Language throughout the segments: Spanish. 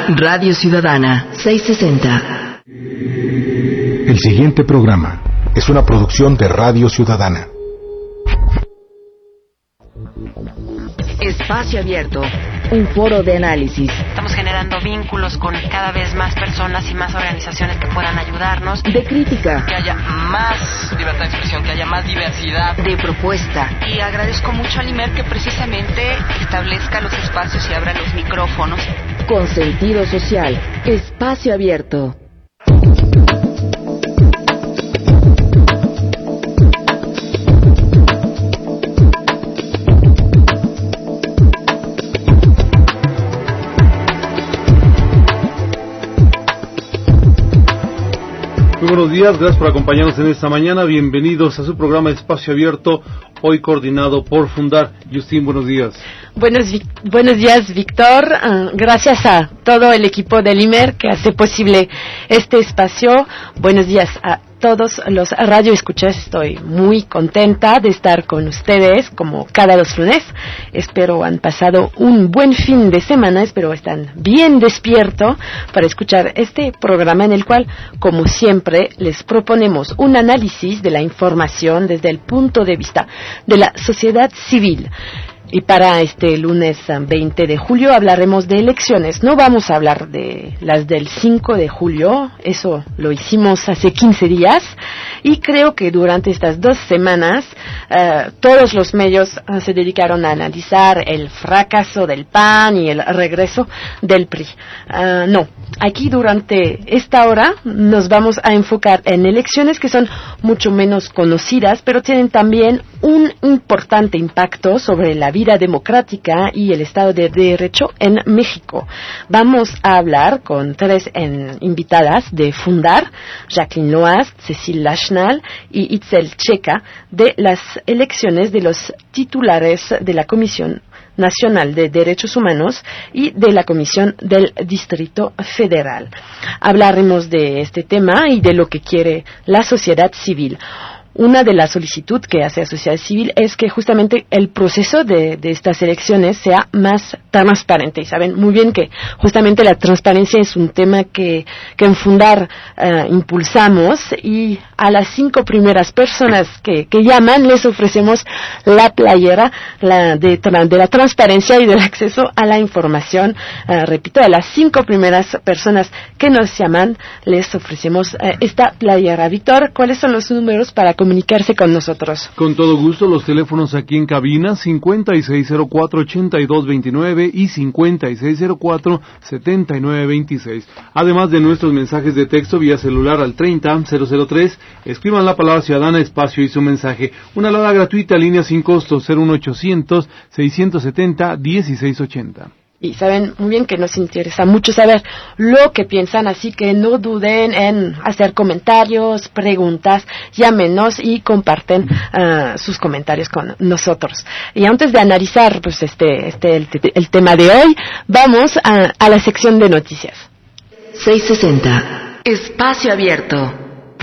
Radio Ciudadana 660. El siguiente programa es una producción de Radio Ciudadana. Espacio Abierto, un foro de análisis. Estamos generando vínculos con cada vez más personas y más organizaciones que puedan ayudarnos. De crítica. Que haya más libertad de expresión, que haya más diversidad. De propuesta. Y agradezco mucho al IMER que precisamente establezca los espacios y abra los micrófonos. Con sentido social. Espacio Abierto. Buenos días, gracias por acompañarnos en esta mañana. Bienvenidos a su programa Espacio Abierto, hoy coordinado por Fundar. Justín, buenos días. Buenos días, Víctor. Gracias a todo el equipo del IMER que hace posible este espacio. Buenos días a todos los radioescuchas. Estoy muy contenta de estar con ustedes como cada 2 lunes. Espero han pasado un buen fin de semana. Espero están bien despiertos para escuchar este programa en el cual, como siempre, les proponemos un análisis de la información desde el punto de vista de la sociedad civil. Y para este lunes 20 de julio hablaremos de elecciones. No vamos a hablar de las del 5 de julio, eso lo hicimos hace 15 días. Y creo que durante estas 2 semanas todos los medios se dedicaron a analizar el fracaso del PAN y el regreso del PRI. No, aquí durante esta hora nos vamos a enfocar en elecciones que son mucho menos conocidas, pero tienen también un importante impacto sobre la vida democrática y el Estado de Derecho en México. Vamos a hablar con 3 invitadas de Fundar, Jacqueline Loast, Cécile Lachenal y Itzel Checa, de las elecciones de los titulares de la Comisión Nacional de Derechos Humanos y de la Comisión del Distrito Federal. Hablaremos de este tema y de lo que quiere la sociedad civil. Una de las solicitudes que hace la sociedad civil es que justamente el proceso de estas elecciones sea más transparente. Y saben muy bien que justamente la transparencia es un tema que en Fundar impulsamos, y a las 5 primeras personas que llaman les ofrecemos la playera de la transparencia y del acceso a la información. Repito, a las 5 primeras personas que nos llaman les ofrecemos esta playera. Víctor, ¿cuáles son los números para comunicarse con nosotros? Con todo gusto, los teléfonos aquí en cabina 5604-8229 y 5604-7926. Además de nuestros mensajes de texto vía celular al 30-003, escriban la palabra Ciudadana, espacio y su mensaje. Una alada gratuita, línea sin costo 01800-670-1680. Y saben muy bien que nos interesa mucho saber lo que piensan, así que no duden en hacer comentarios, preguntas, llámenos y comparten sus comentarios con nosotros. Y antes de analizar pues el tema de hoy, vamos a la sección de noticias. 660. Espacio Abierto.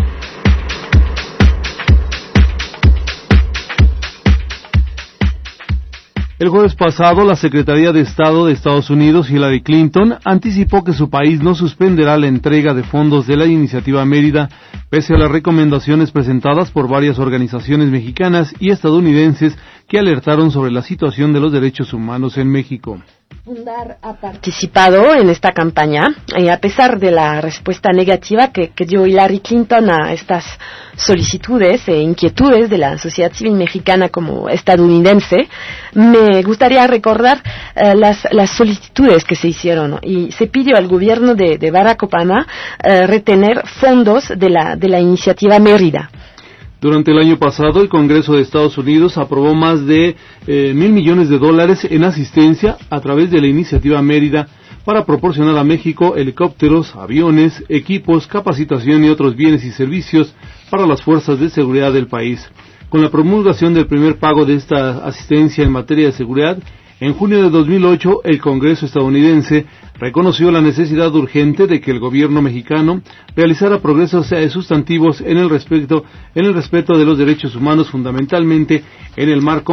El jueves pasado, la Secretaría de Estado de Estados Unidos, Hillary Clinton, anticipó que su país no suspenderá la entrega de fondos de la Iniciativa Mérida, pese a las recomendaciones presentadas por varias organizaciones mexicanas y estadounidenses que alertaron sobre la situación de los derechos humanos en México. Fundar ha participado en esta campaña y a pesar de la respuesta negativa que dio Hillary Clinton a estas solicitudes e inquietudes de la sociedad civil mexicana como estadounidense, me gustaría recordar las solicitudes que se hicieron, ¿no? Y se pidió al gobierno de Barack Obama retener fondos de la Iniciativa Mérida. Durante el año pasado, el Congreso de Estados Unidos aprobó más de $1,000 millones en asistencia a través de la Iniciativa Mérida para proporcionar a México helicópteros, aviones, equipos, capacitación y otros bienes y servicios para las fuerzas de seguridad del país. Con la promulgación del primer pago de esta asistencia en materia de seguridad, en junio de 2008, el Congreso estadounidense reconoció la necesidad urgente de que el gobierno mexicano realizara progresos sustantivos en el respeto de los derechos humanos, fundamentalmente en el marco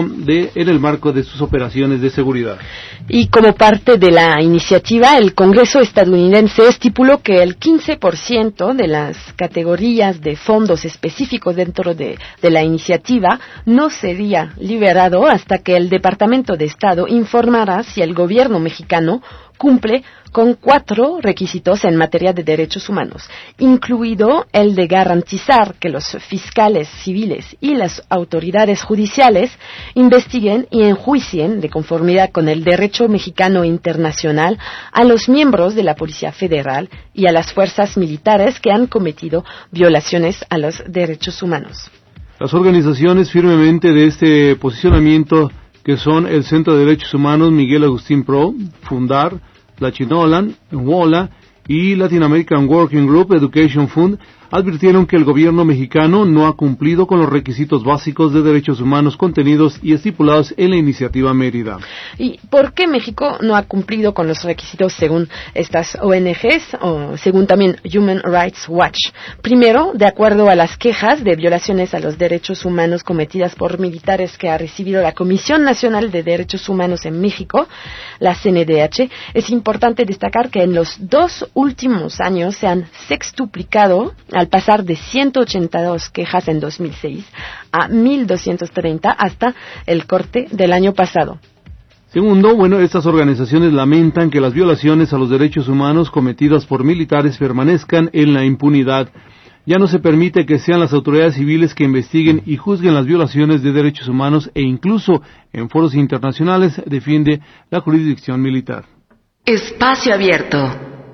de sus operaciones de seguridad. Y como parte de la iniciativa, el Congreso estadounidense estipuló que el 15% de las categorías de fondos específicos dentro de la iniciativa no sería liberado hasta que el Departamento de Estado informara si el gobierno mexicano cumple con 4 requisitos en materia de derechos humanos, incluido el de garantizar que los fiscales civiles y las autoridades judiciales investiguen y enjuicien, de conformidad con el derecho mexicano internacional, a los miembros de la Policía Federal y a las fuerzas militares que han cometido violaciones a los derechos humanos. Las organizaciones firmemente de este posicionamiento, que son el Centro de Derechos Humanos Miguel Agustín Pro, Fundar, la Chinolan, WOLA y Latin American Working Group Education Fund, advirtieron que el gobierno mexicano no ha cumplido con los requisitos básicos de derechos humanos contenidos y estipulados en la iniciativa Mérida. ¿Y por qué México no ha cumplido con los requisitos según estas ONGs o según también Human Rights Watch? Primero, de acuerdo a las quejas de violaciones a los derechos humanos cometidas por militares que ha recibido la Comisión Nacional de Derechos Humanos en México, la CNDH, es importante destacar que en los 2 últimos años se han sextuplicado al pasar de 182 quejas en 2006 a 1.230 hasta el corte del año pasado. Segundo, estas organizaciones lamentan que las violaciones a los derechos humanos cometidas por militares permanezcan en la impunidad. Ya no se permite que sean las autoridades civiles que investiguen y juzguen las violaciones de derechos humanos e incluso en foros internacionales defiende la jurisdicción militar. Espacio abierto.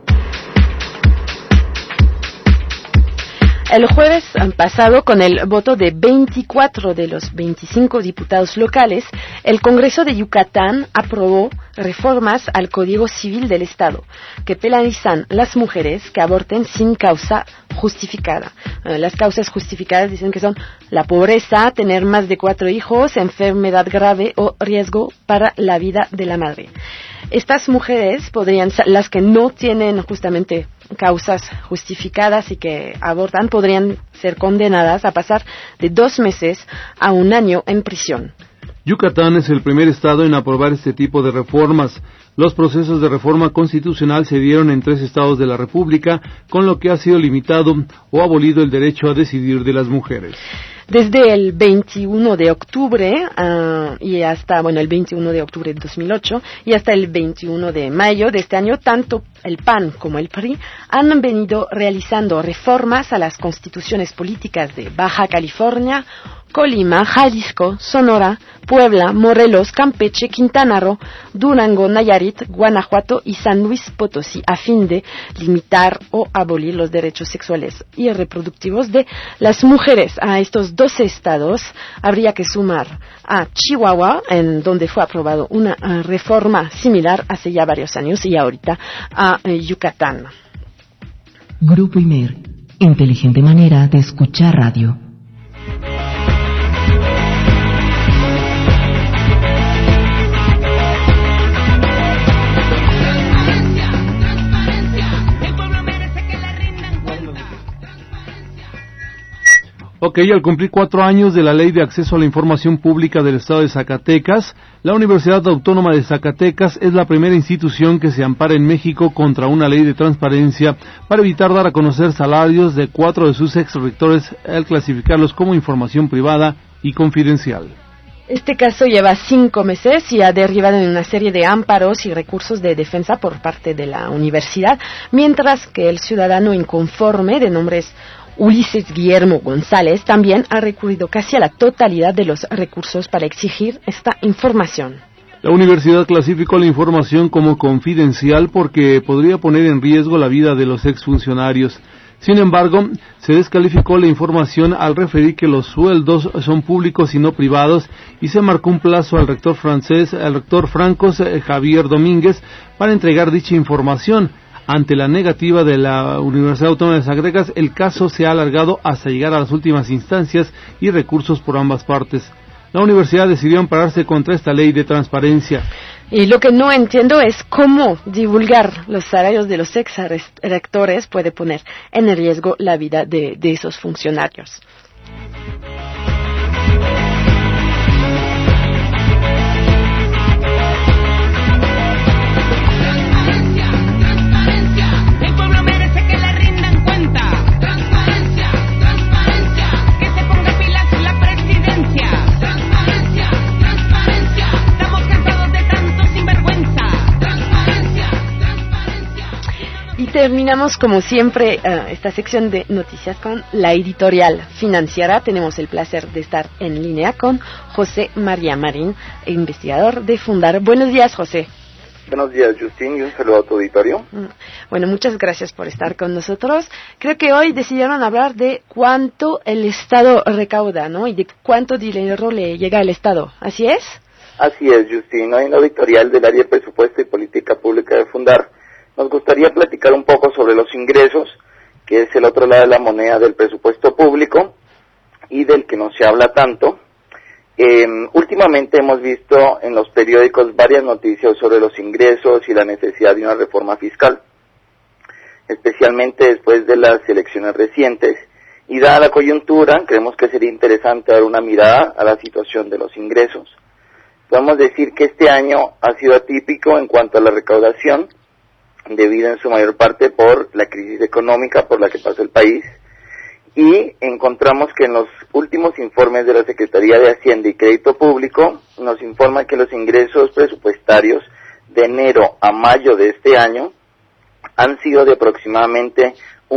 El jueves pasado, con el voto de 24 de los 25 diputados locales, el Congreso de Yucatán aprobó reformas al Código Civil del Estado que penalizan las mujeres que aborten sin causa justificada. Las causas justificadas dicen que son la pobreza, tener más de 4 hijos, enfermedad grave o riesgo para la vida de la madre. Estas mujeres las que no tienen justamente causas justificadas y que abortan, podrían ser condenadas a pasar de 2 meses a 1 año en prisión. Yucatán es el primer estado en aprobar este tipo de reformas. Los procesos de reforma constitucional se dieron en 3 estados de la República, con lo que ha sido limitado o abolido el derecho a decidir de las mujeres. Desde el 21 de octubre y hasta, el 21 de octubre de 2008 y hasta el 21 de mayo de este año, tanto el PAN como el PRI han venido realizando reformas a las constituciones políticas de Baja California, Colima, Jalisco, Sonora, Puebla, Morelos, Campeche, Quintana Roo, Durango, Nayarit, Guanajuato y San Luis Potosí, a fin de limitar o abolir los derechos sexuales y reproductivos de las mujeres. A estos 12 estados habría que sumar a Chihuahua, en donde fue aprobado una reforma similar hace ya varios años, y ahorita a Yucatán. Grupo Imer, inteligente manera de escuchar radio. Al cumplir 4 años de la Ley de Acceso a la Información Pública del Estado de Zacatecas, la Universidad Autónoma de Zacatecas es la primera institución que se ampara en México contra una ley de transparencia para evitar dar a conocer salarios de 4 de sus exrectores al clasificarlos como información privada y confidencial. Este caso lleva 5 meses y ha derivado en una serie de amparos y recursos de defensa por parte de la universidad, mientras que el ciudadano inconforme, de nombres Ulises Guillermo González, también ha recurrido casi a la totalidad de los recursos para exigir esta información. La universidad clasificó la información como confidencial porque podría poner en riesgo la vida de los exfuncionarios. Sin embargo, se descalificó la información al referir que los sueldos son públicos y no privados, y se marcó un plazo al rector Francos Javier Domínguez para entregar dicha información. Ante la negativa de la Universidad Autónoma de Zacatecas, el caso se ha alargado hasta llegar a las últimas instancias y recursos por ambas partes. La universidad decidió ampararse contra esta ley de transparencia. Y lo que no entiendo es cómo divulgar los salarios de los ex-rectores puede poner en riesgo la vida de esos funcionarios. Terminamos como siempre esta sección de noticias con la editorial financiera. Tenemos el placer de estar en línea con José María Marín, investigador de Fundar. Buenos días, José. Buenos días, Justin, y un saludo a tu auditorio. Bueno, muchas gracias por estar con nosotros. Creo que hoy decidieron hablar de cuánto el Estado recauda, ¿no? Y de cuánto dinero le llega al Estado. ¿Así es? Así es, Justin. Hoy en la editorial del área de presupuesto y política pública de Fundar nos gustaría platicar un poco sobre los ingresos, que es el otro lado de la moneda del presupuesto público y del que no se habla tanto. Últimamente hemos visto en los periódicos varias noticias sobre los ingresos y la necesidad de una reforma fiscal, especialmente después de las elecciones recientes, y dada la coyuntura, creemos que sería interesante dar una mirada a la situación de los ingresos. Podemos decir que este año ha sido atípico en cuanto a la recaudación, debido en su mayor parte por la crisis económica por la que pasa el país, y encontramos que en los últimos informes de la Secretaría de Hacienda y Crédito Público nos informa que los ingresos presupuestarios de enero a mayo de este año han sido de aproximadamente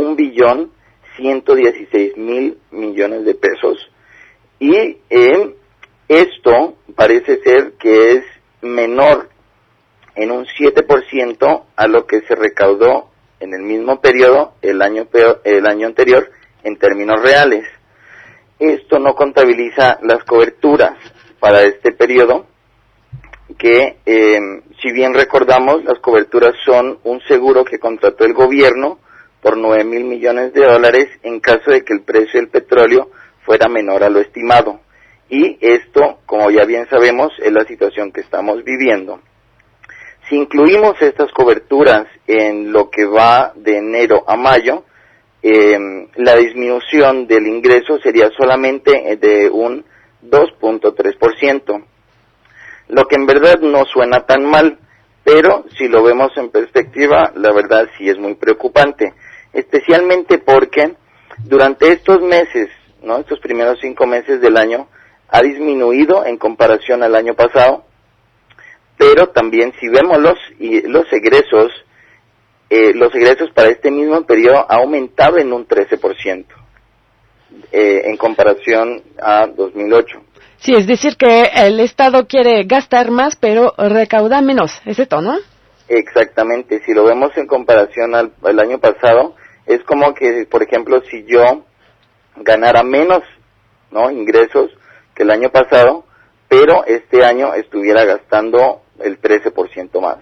1.116.000 millones de pesos, y esto parece ser que es menor en un 7% a lo que se recaudó en el mismo periodo el año anterior en términos reales. Esto no contabiliza las coberturas para este periodo, que si bien recordamos, las coberturas son un seguro que contrató el gobierno por 9,000 millones de dólares en caso de que el precio del petróleo fuera menor a lo estimado. Y esto, como ya bien sabemos, es la situación que estamos viviendo. Si incluimos estas coberturas en lo que va de enero a mayo, la disminución del ingreso sería solamente de un 2.3%, lo que en verdad no suena tan mal, pero si lo vemos en perspectiva, la verdad sí es muy preocupante, especialmente porque durante estos meses, ¿no?, estos primeros 5 meses del año, ha disminuido en comparación al año pasado. Pero también si vemos los egresos para este mismo periodo ha aumentado en un 13% en comparación a 2008. Sí, es decir que el Estado quiere gastar más, pero recauda menos, ¿es esto, no? Exactamente, si lo vemos en comparación al año pasado, es como que, por ejemplo, si yo ganara menos, ¿no?, ingresos que el año pasado, pero este año estuviera gastando el 13% más.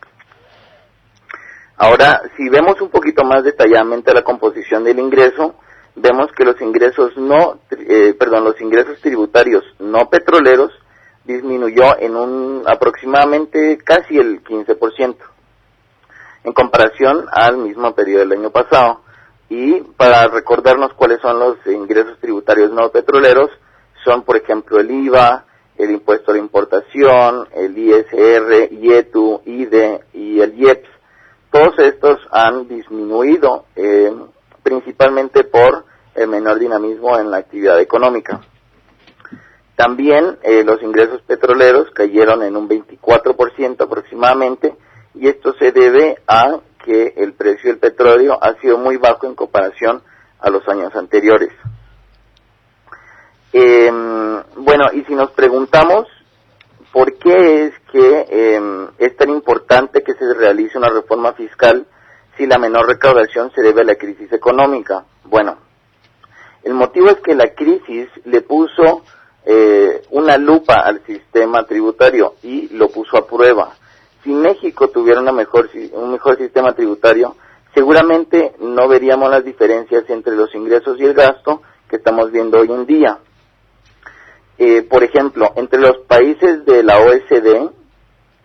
Ahora, si vemos un poquito más detalladamente la composición del ingreso, vemos que los ingresos tributarios no petroleros disminuyó en aproximadamente casi el 15% en comparación al mismo periodo del año pasado. Y para recordarnos cuáles son los ingresos tributarios no petroleros, son por ejemplo el IVA, el impuesto a la importación, el ISR, IETU, IDE y el IEPS. Todos estos han disminuido principalmente por el menor dinamismo en la actividad económica. También los ingresos petroleros cayeron en un 24% aproximadamente, y esto se debe a que el precio del petróleo ha sido muy bajo en comparación a los años anteriores. Bueno, y si nos preguntamos por qué es que es tan importante que se realice una reforma fiscal si la menor recaudación se debe a la crisis económica, bueno, el motivo es que la crisis le puso una lupa al sistema tributario y lo puso a prueba. Si México tuviera un mejor sistema tributario, seguramente no veríamos las diferencias entre los ingresos y el gasto que estamos viendo hoy en día. Por ejemplo, entre los países de la OECD,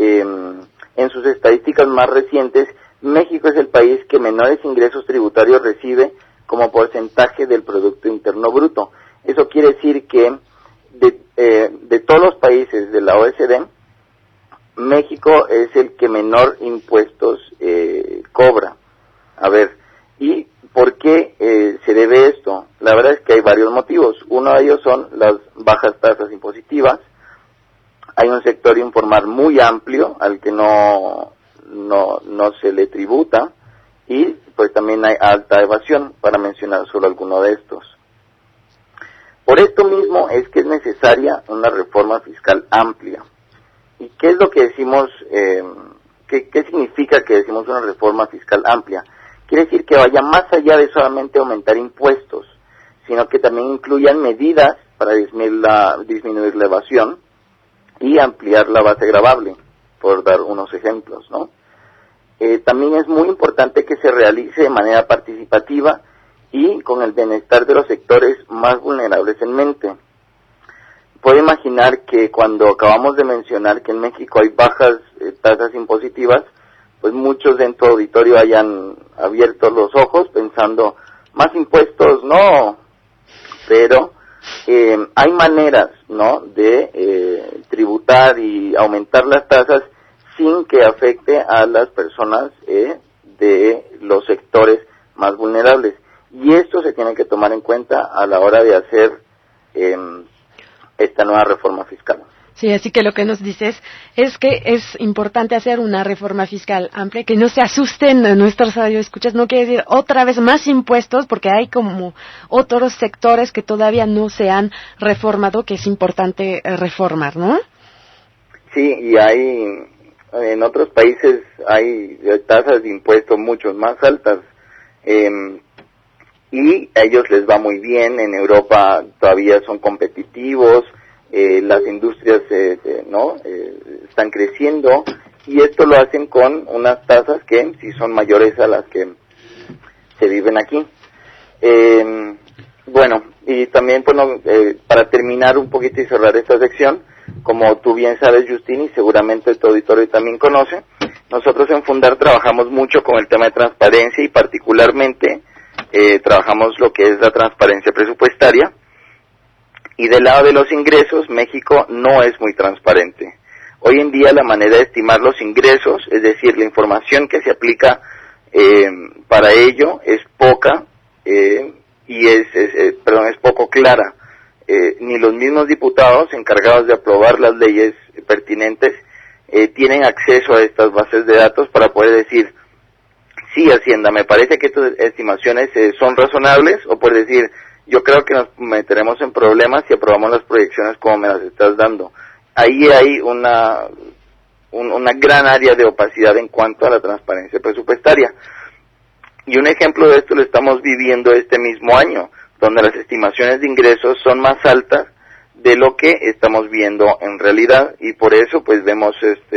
en sus estadísticas más recientes, México es el país que menores ingresos tributarios recibe como porcentaje del Producto Interno Bruto. Eso quiere decir que de todos los países de la OECD, México es el que menor impuestos cobra. A ver, ¿y por qué se debe esto? La verdad es que hay varios motivos. Uno de ellos son las bajas tasas impositivas. Hay un sector informal muy amplio al que no se le tributa, y pues también hay alta evasión, para mencionar solo alguno de estos. Por esto mismo es que es necesaria una reforma fiscal amplia. ¿Y qué es lo que decimos? ¿Qué significa que decimos una reforma fiscal amplia? Quiere decir que vaya más allá de solamente aumentar impuestos, sino que también incluyan medidas para disminuir la evasión y ampliar la base gravable, por dar unos ejemplos, ¿no? También es muy importante que se realice de manera participativa y con el bienestar de los sectores más vulnerables en mente. Puede imaginar que cuando acabamos de mencionar que en México hay bajas tasas impositivas, pues muchos de tu auditorio hayan abierto los ojos pensando, más impuestos, no, pero hay maneras, ¿no?, de tributar y aumentar las tasas sin que afecte a las personas de los sectores más vulnerables. Y esto se tiene que tomar en cuenta a la hora de hacer esta nueva reforma fiscal. Sí, así que lo que nos dices es que es importante hacer una reforma fiscal amplia, que no se asusten nuestros radioescuchas, no quiere decir otra vez más impuestos, porque hay como otros sectores que todavía no se han reformado, que es importante reformar, ¿no? Sí, y en otros países hay tasas de impuestos mucho más altas, y a ellos les va muy bien. En Europa todavía son competitivos, las industrias están creciendo, y esto lo hacen con unas tasas que sí son mayores a las que se viven aquí. Bueno, y también para terminar un poquito y cerrar esta sección, como tú bien sabes, Justin, y seguramente tu auditorio también conoce, nosotros en Fundar trabajamos mucho con el tema de transparencia, y particularmente trabajamos lo que es la transparencia presupuestaria. Y del lado de los ingresos, México no es muy transparente. Hoy en día la manera de estimar los ingresos, es decir, la información que se aplica para ello, es poca y es poco clara. Ni los mismos diputados encargados de aprobar las leyes pertinentes tienen acceso a estas bases de datos para poder decir, sí, Hacienda, me parece que estas estimaciones son razonables, o por decir, yo creo que nos meteremos en problemas si aprobamos las proyecciones como me las estás dando. Ahí hay una gran área de opacidad en cuanto a la transparencia presupuestaria. Y un ejemplo de esto lo estamos viviendo este mismo año, donde las estimaciones de ingresos son más altas de lo que estamos viendo en realidad, y por eso pues vemos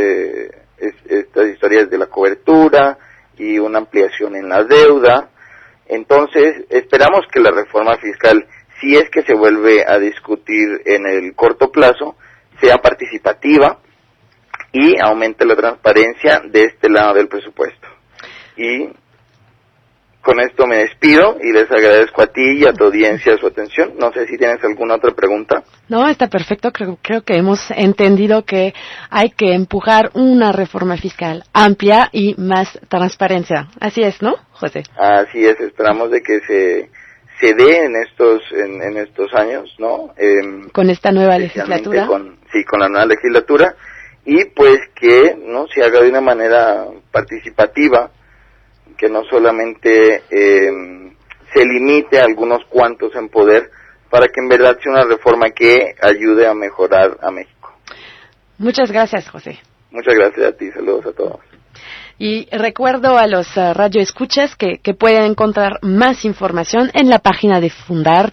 estas historias de la cobertura y una ampliación en la deuda. Entonces, esperamos que la reforma fiscal, si es que se vuelve a discutir en el corto plazo, sea participativa y aumente la transparencia de este lado del presupuesto. Y con esto me despido y les agradezco a ti y a tu audiencia su atención. No sé si tienes alguna otra pregunta. No, está perfecto. Creo que hemos entendido que hay que empujar una reforma fiscal amplia y más transparencia. Así es, ¿no, José? Así es. Esperamos de que se dé en estos años, ¿no? Con esta nueva legislatura. Con la nueva legislatura, y pues que no se haga de una manera participativa, que no solamente se limite a algunos cuantos en poder, para que en verdad sea una reforma que ayude a mejorar a México. Muchas gracias, José. Muchas gracias a ti, saludos a todos. Y recuerdo a los radioescuchas que pueden encontrar más información en la página de Fundar,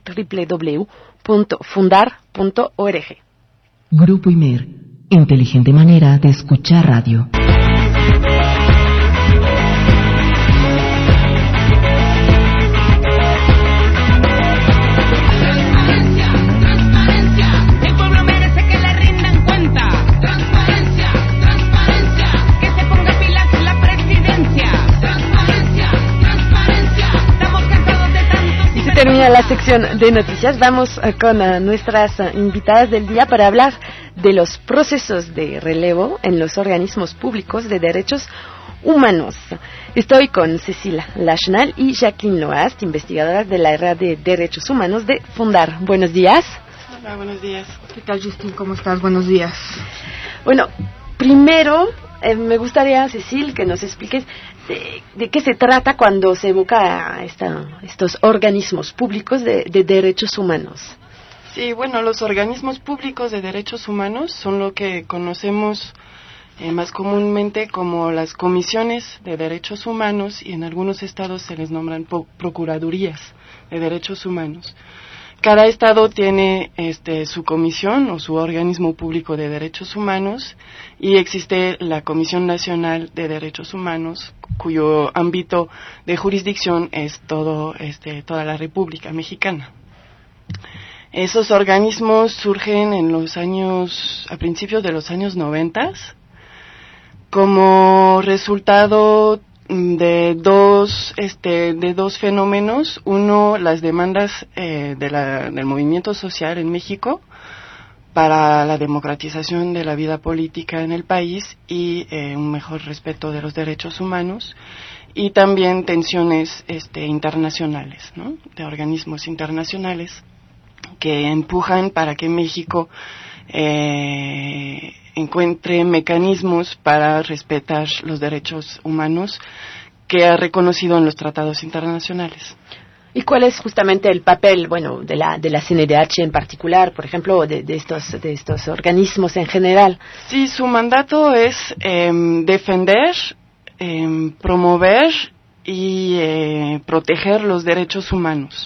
www.fundar.org. Grupo Imer, inteligente manera de escuchar radio. Transparencia, el pueblo merece que le rindan cuenta. Transparencia, transparencia. termina la sección de noticias. Vamos con nuestras invitadas del día para hablar de los procesos de relevo en los organismos públicos de derechos humanos. Estoy con Cecilia Lachenal y Jacqueline Loast, investigadoras de la Red de Derechos Humanos de Fundar. Buenos días. Hola, buenos días. ¿Qué tal, Justin? ¿Cómo estás? Buenos días. Bueno, primero me gustaría, Cecil, que nos expliques de qué se trata cuando se evoca a estos organismos públicos de derechos humanos. Sí, bueno, los organismos públicos de derechos humanos son lo que conocemos más comúnmente como las comisiones de derechos humanos, y en algunos estados se les nombran procuradurías de derechos humanos. Cada estado tiene su comisión o su organismo público de derechos humanos, y existe la Comisión Nacional de Derechos Humanos, cuyo ámbito de jurisdicción es toda la República Mexicana. Esos organismos surgen a principios de los años 90, como resultado de dos fenómenos. Uno, las demandas del movimiento social en México para la democratización de la vida política en el país y un mejor respeto de los derechos humanos, y también tensiones internacionales, ¿no?, de organismos internacionales que empujan para que México encuentre mecanismos para respetar los derechos humanos que ha reconocido en los tratados internacionales. ¿Y cuál es justamente el papel, de la CNDH en particular, por ejemplo, de estos organismos en general? Sí, su mandato es defender, promover y proteger los derechos humanos.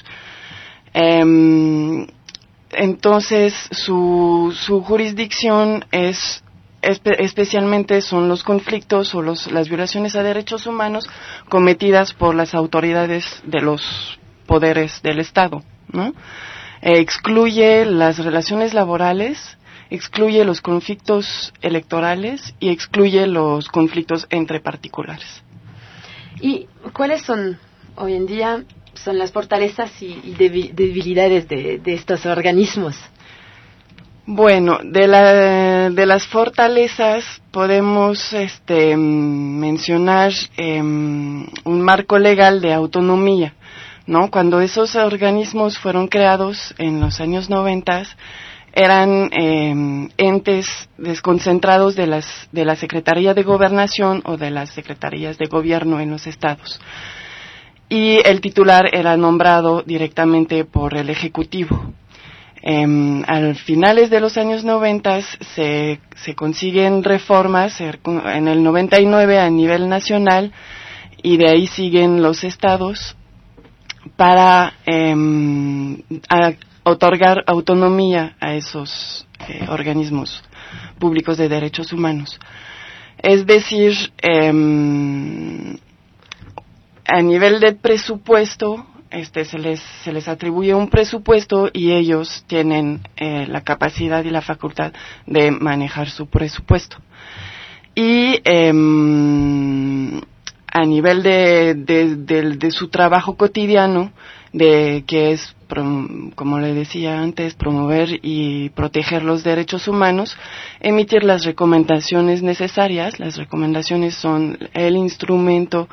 Entonces, su jurisdicción especialmente son los conflictos o las violaciones a derechos humanos cometidas por las autoridades de los poderes del Estado, ¿no? Excluye las relaciones laborales, excluye los conflictos electorales y excluye los conflictos entre particulares. ¿Y cuáles son hoy en día las fortalezas y debilidades de estos organismos? Bueno, de las fortalezas podemos mencionar un marco legal de autonomía, ¿no? Cuando esos organismos fueron creados en los años 90, eran entes desconcentrados de la Secretaría de Gobernación o de las Secretarías de Gobierno en los estados. Y el titular era nombrado directamente por el Ejecutivo. Al finales de los años 90 se consiguen reformas en el 99 a nivel nacional, y de ahí siguen los estados para otorgar autonomía a esos organismos públicos de derechos humanos. Es decir, a nivel de presupuesto, se les atribuye un presupuesto y ellos tienen la capacidad y la facultad de manejar su presupuesto. Y a nivel de su trabajo cotidiano, que es, como le decía antes, promover y proteger los derechos humanos, emitir las recomendaciones necesarias. Las recomendaciones son el instrumento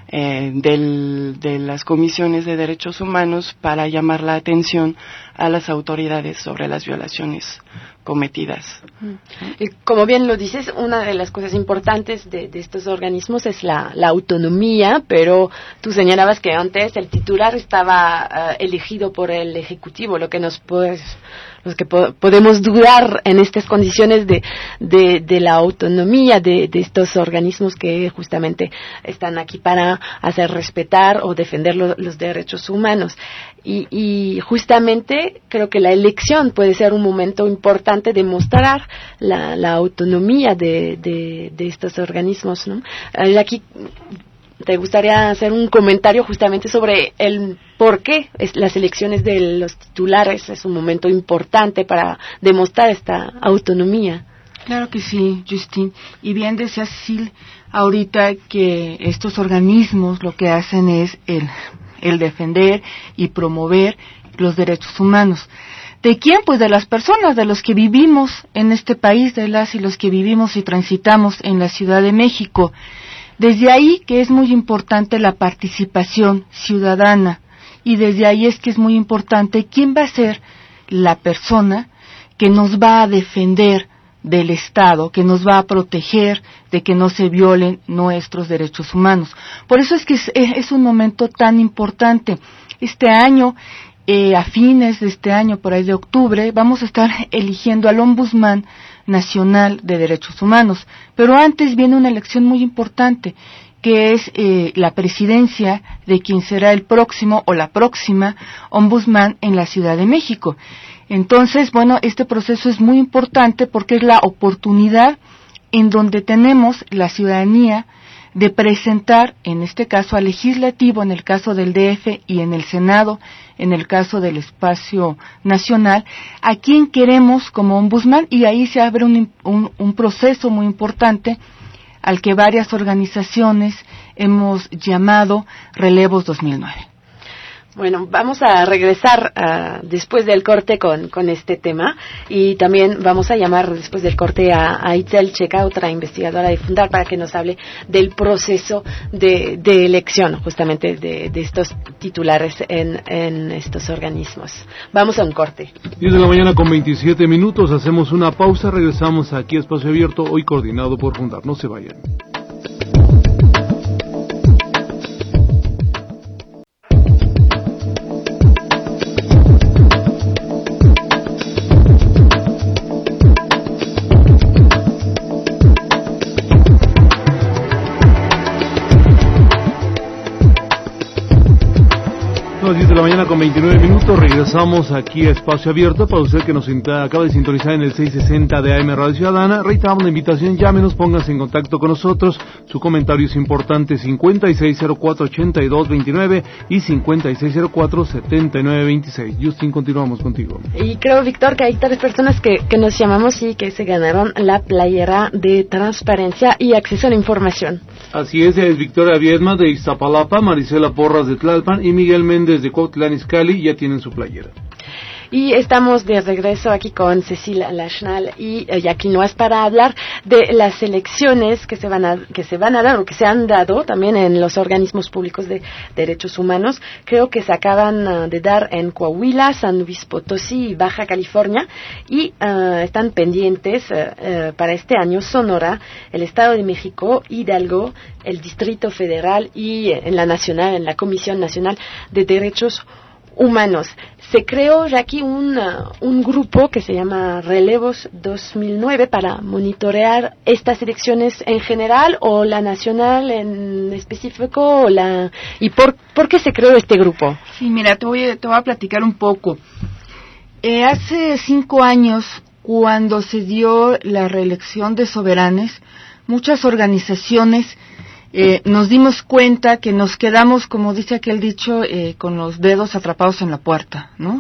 de las comisiones de derechos humanos para llamar la atención a las autoridades sobre las violaciones cometidas. Como bien lo dices, una de las cosas importantes de estos organismos es la autonomía, pero tú señalabas que antes el titular estaba elegido por el Ejecutivo, lo que podemos dudar en estas condiciones de la autonomía de estos organismos que justamente están aquí para hacer respetar o defender los derechos humanos. Y justamente creo que la elección puede ser un momento importante de mostrar la autonomía de estos organismos, ¿no? Aquí te gustaría hacer un comentario justamente sobre el por qué las elecciones de los titulares es un momento importante para demostrar esta autonomía. Claro que sí, Justin. Y bien decía Sil ahorita que estos organismos lo que hacen es el defender y promover los derechos humanos. ¿De quién? Pues de las personas, de los que vivimos en este país, de las y los que vivimos y transitamos en la Ciudad de México. Desde ahí que es muy importante la participación ciudadana, y desde ahí es que es muy importante quién va a ser la persona que nos va a defender del Estado, que nos va a proteger de que no se violen nuestros derechos humanos. Por eso es que es un momento tan importante. Este año, a fines de este año, por ahí de octubre, vamos a estar eligiendo al Ombudsman Nacional de Derechos Humanos. Pero antes viene una elección muy importante, que es la presidencia de quien será el próximo o la próxima Ombudsman en la Ciudad de México. Entonces, bueno, este proceso es muy importante porque es la oportunidad en donde tenemos la ciudadanía de presentar, en este caso al legislativo, en el caso del DF, y en el Senado, en el caso del espacio nacional, a quien queremos como ombudsman, y ahí se abre un proceso muy importante al que varias organizaciones hemos llamado Relevos 2009. Bueno, vamos a regresar después del corte con este tema, y también vamos a llamar después del corte a Itzel Checa, otra investigadora de Fundar, para que nos hable del proceso de elección justamente de estos titulares en estos organismos. Vamos a un corte. 10 de la mañana con 27 minutos, hacemos una pausa, regresamos aquí a Espacio Abierto, hoy coordinado por Fundar. No se vayan. A las 10 de la mañana con 29 minutos, regresamos aquí a Espacio Abierto. Para usted que nos acaba de sintonizar en el 660 de AM Radio Ciudadana, reiteramos la invitación, llámenos, pónganse en contacto con nosotros. Su comentario es importante, 5604-8229 y 5604-7926. Justin, continuamos contigo. Y creo, Víctor, que hay 3 personas que nos llamamos y que se ganaron la playera de transparencia y acceso a la información. Así es Victoria Viedma de Iztapalapa, Marisela Porras de Tlalpan y Miguel Méndez de Cuautitlán Izcalli, ya tienen su playera. Y estamos de regreso aquí con Cecilia Lachnal y Jacqueline Noas para hablar de las elecciones que se van a dar o que se han dado también en los organismos públicos de derechos humanos. Creo que se acaban de dar en Coahuila, San Luis Potosí y Baja California, y están pendientes para este año Sonora, el Estado de México, Hidalgo, el Distrito Federal y en la Nacional, en la Comisión Nacional de Derechos Humanos. Se creó ya aquí un grupo que se llama Relevos 2009 para monitorear estas elecciones en general o la nacional en específico ¿y por qué se creó este grupo? Sí, mira, te voy a platicar un poco. Hace 5 años, cuando se dio la reelección de soberanes, muchas organizaciones nos dimos cuenta que nos quedamos, como dice aquel dicho, con los dedos atrapados en la puerta, ¿no?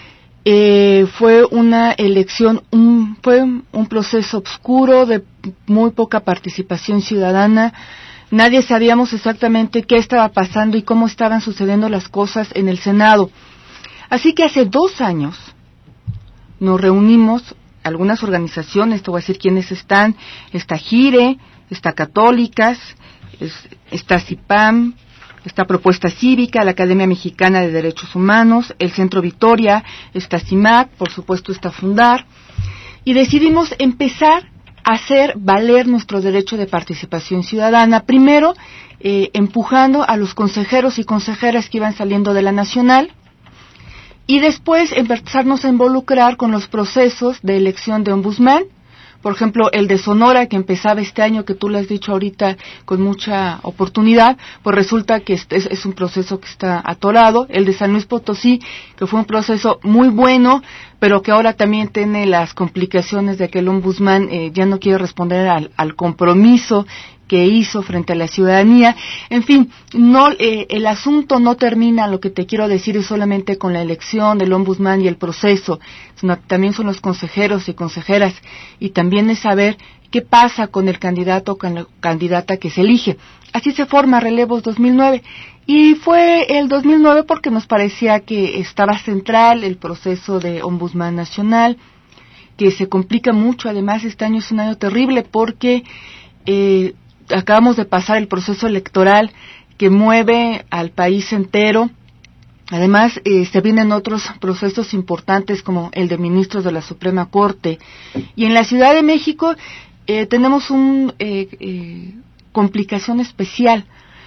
Fue una elección, fue un proceso oscuro de muy poca participación ciudadana. Nadie sabíamos exactamente qué estaba pasando y cómo estaban sucediendo las cosas en el Senado. Así que hace 2 años nos reunimos, algunas organizaciones, te voy a decir quiénes están, está GIRE, está Católicas, está CIPAM, está Propuesta Cívica, la Academia Mexicana de Derechos Humanos, el Centro Victoria, está CIMAC, por supuesto está Fundar, y decidimos empezar a hacer valer nuestro derecho de participación ciudadana, primero empujando a los consejeros y consejeras que iban saliendo de la Nacional, y después empezarnos a involucrar con los procesos de elección de ombudsman. Por ejemplo, el de Sonora, que empezaba este año, que tú lo has dicho ahorita con mucha oportunidad, pues resulta que es un proceso que está atorado. El de San Luis Potosí, que fue un proceso muy bueno, pero que ahora también tiene las complicaciones de que el ombudsman ya no quiere responder al compromiso que hizo frente a la ciudadanía. En fin, el asunto no termina, lo que te quiero decir es solamente con la elección del ombudsman y el proceso, sino también son los consejeros y consejeras, y también es saber qué pasa con el candidato o con la candidata que se elige. Así se forma Relevos 2009, Y fue el 2009 porque nos parecía que estaba central el proceso de Ombudsman Nacional, que se complica mucho. Además, este año es un año terrible porque acabamos de pasar el proceso electoral que mueve al país entero. Además, se vienen otros procesos importantes como el de ministros de la Suprema Corte. Y en la Ciudad de México tenemos una complicación especial,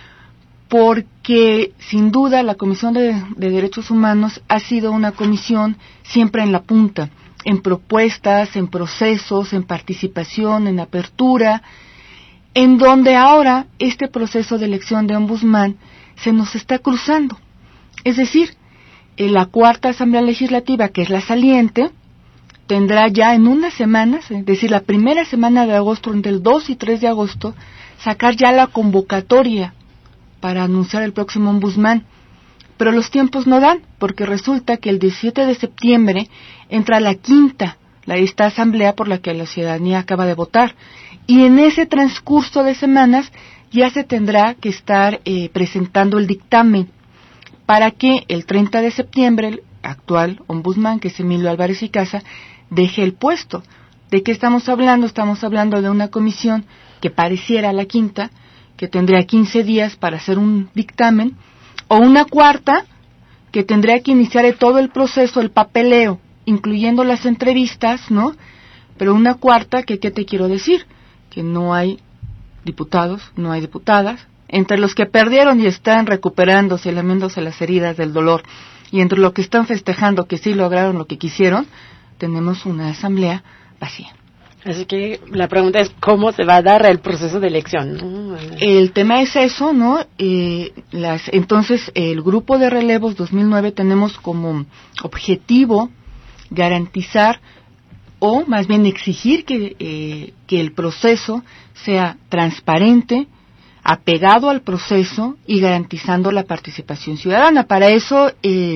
porque sin duda la Comisión de Derechos Humanos ha sido una comisión siempre en la punta, en propuestas, en procesos, en participación, en apertura, en donde ahora este proceso de elección de ombudsman se nos está cruzando. Es decir, la cuarta Asamblea Legislativa, que es la saliente, tendrá ya en unas semanas, es decir, la primera semana de agosto, entre el 2 y 3 de agosto, sacar ya la convocatoria para anunciar el próximo ombudsman. Pero los tiempos no dan, porque resulta que el 17 de septiembre entra la quinta, esta asamblea por la que la ciudadanía acaba de votar. Y en ese transcurso de semanas ya se tendrá que estar presentando el dictamen para que el 30 de septiembre el actual ombudsman, que es Emilio Álvarez y Casa, deje el puesto. ¿De qué estamos hablando? Estamos hablando de una comisión que pareciera la quinta, que tendría 15 días para hacer un dictamen, o una cuarta que tendría que iniciar todo el proceso, el papeleo, incluyendo las entrevistas, ¿no? Pero una cuarta que, ¿qué te quiero decir? Que no hay diputados, no hay diputadas, entre los que perdieron y están recuperándose, lamiéndose las heridas del dolor, y entre los que están festejando que sí lograron lo que quisieron, tenemos una asamblea vacía. Así que la pregunta es cómo se va a dar el proceso de elección, ¿no? El tema es eso, ¿no? Entonces, el grupo de relevos 2009 tenemos como objetivo garantizar, o más bien exigir que el proceso sea transparente, apegado al proceso y garantizando la participación ciudadana. Para eso,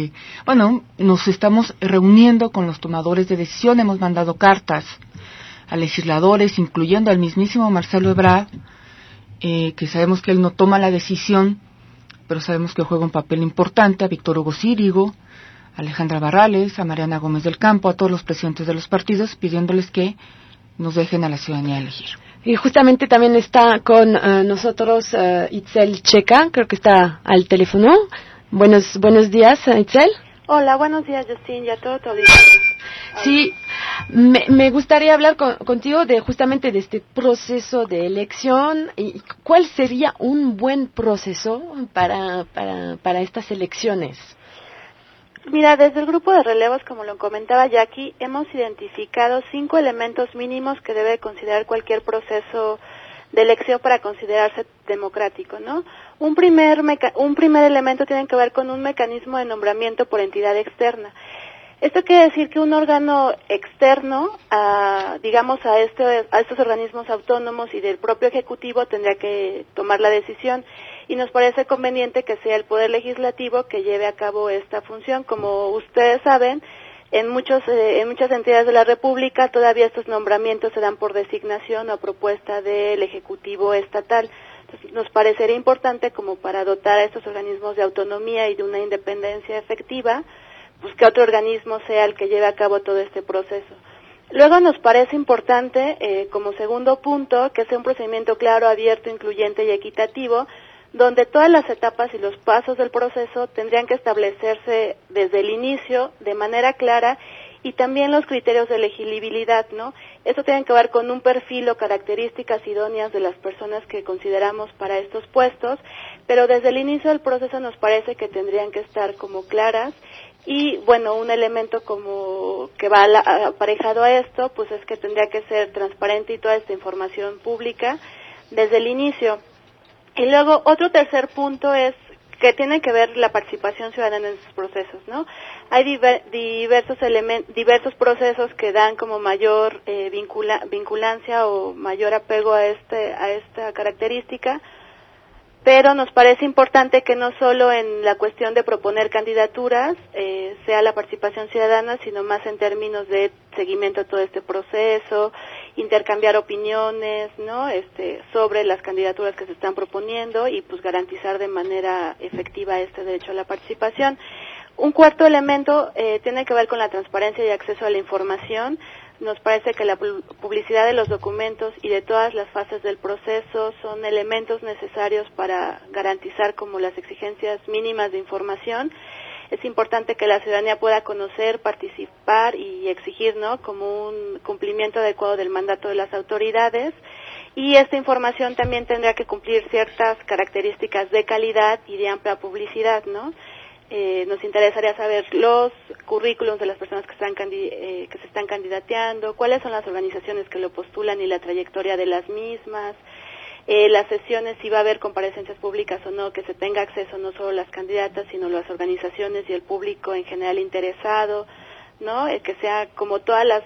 nos estamos reuniendo con los tomadores de decisión, hemos mandado cartas a legisladores, incluyendo al mismísimo Marcelo Ebrard, que sabemos que él no toma la decisión, pero sabemos que juega un papel importante, a Víctor Hugo Círigo, a Alejandra Barrales, a Mariana Gómez del Campo, a todos los presidentes de los partidos, pidiéndoles que nos dejen a la ciudadanía elegir. Y justamente también está con nosotros Itzel Checa, creo que está al teléfono. Buenos días, Itzel. Hola, buenos días, Justin, y a todo tu audiencia. Sí, me gustaría hablar contigo justamente de este proceso de elección y cuál sería un buen proceso para estas elecciones. Mira, desde el grupo de relevos, como lo comentaba Jackie, hemos identificado 5 elementos mínimos que debe considerar cualquier proceso de elección para considerarse democrático, ¿no? Un primer elemento tiene que ver con un mecanismo de nombramiento por entidad externa. Esto quiere decir que un órgano externo, a estos organismos autónomos y del propio Ejecutivo tendría que tomar la decisión, y nos parece conveniente que sea el Poder Legislativo que lleve a cabo esta función. Como ustedes saben, en muchas entidades de la República todavía estos nombramientos se dan por designación o a propuesta del Ejecutivo estatal. Entonces, nos parecería importante, como para dotar a estos organismos de autonomía y de una independencia efectiva, pues que otro organismo sea el que lleve a cabo todo este proceso. Luego nos parece importante, como segundo punto, que sea un procedimiento claro, abierto, incluyente y equitativo, donde todas las etapas y los pasos del proceso tendrían que establecerse desde el inicio de manera clara, y también los criterios de elegibilidad, ¿no? Esto tiene que ver con un perfil o características idóneas de las personas que consideramos para estos puestos, pero desde el inicio del proceso nos parece que tendrían que estar como claras. Y bueno, un elemento como que va aparejado a esto, pues es que tendría que ser transparente y toda esta información pública desde el inicio. Y luego otro tercer punto es que tiene que ver la participación ciudadana en estos procesos, ¿no? Hay diversos procesos que dan como mayor vinculancia o mayor apego a esta característica, pero nos parece importante que no solo en la cuestión de proponer candidaturas sea la participación ciudadana, sino más en términos de seguimiento a todo este proceso intercambiar opiniones, ¿no? Sobre las candidaturas que se están proponiendo y pues garantizar de manera efectiva este derecho a la participación. Un cuarto elemento tiene que ver con la transparencia y acceso a la información. Nos parece que la publicidad de los documentos y de todas las fases del proceso son elementos necesarios para garantizar como las exigencias mínimas de información. Es importante que la ciudadanía pueda conocer, participar y exigir, ¿no?, como un cumplimiento adecuado del mandato de las autoridades. Y esta información también tendrá que cumplir ciertas características de calidad y de amplia publicidad, ¿no? Nos interesaría saber los currículums de las personas que se están candidateando, cuáles son las organizaciones que lo postulan y la trayectoria de las mismas, las sesiones, si va a haber comparecencias públicas o no, que se tenga acceso no solo las candidatas, sino las organizaciones y el público en general interesado, ¿no? Que sea como todas la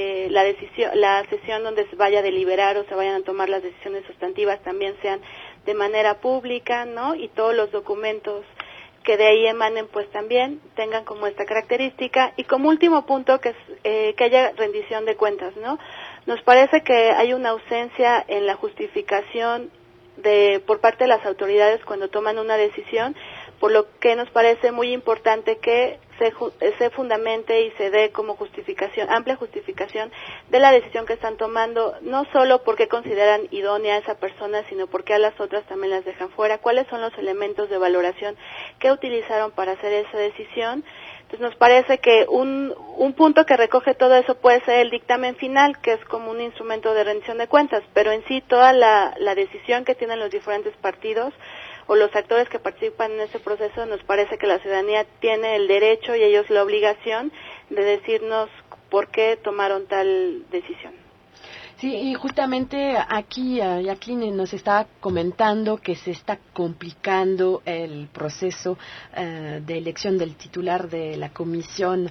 sesión donde se vaya a deliberar o se vayan a tomar las decisiones sustantivas también sean de manera pública, ¿no? Y todos los documentos que de ahí emanen pues también tengan como esta característica. Y como último punto, que haya rendición de cuentas, ¿no? Nos parece que hay una ausencia en la justificación por parte de las autoridades cuando toman una decisión, por lo que nos parece muy importante que se fundamente y se dé como justificación, amplia justificación de la decisión que están tomando, no solo porque consideran idónea a esa persona, sino porque a las otras también las dejan fuera. ¿Cuáles son los elementos de valoración que utilizaron para hacer esa decisión? Entonces nos parece que un punto que recoge todo eso puede ser el dictamen final, que es como un instrumento de rendición de cuentas, pero en sí toda la decisión que tienen los diferentes partidos o los actores que participan en ese proceso, nos parece que la ciudadanía tiene el derecho y ellos la obligación de decirnos por qué tomaron tal decisión. Sí, y justamente aquí Jacqueline nos está comentando que se está complicando el proceso de elección del titular de la Comisión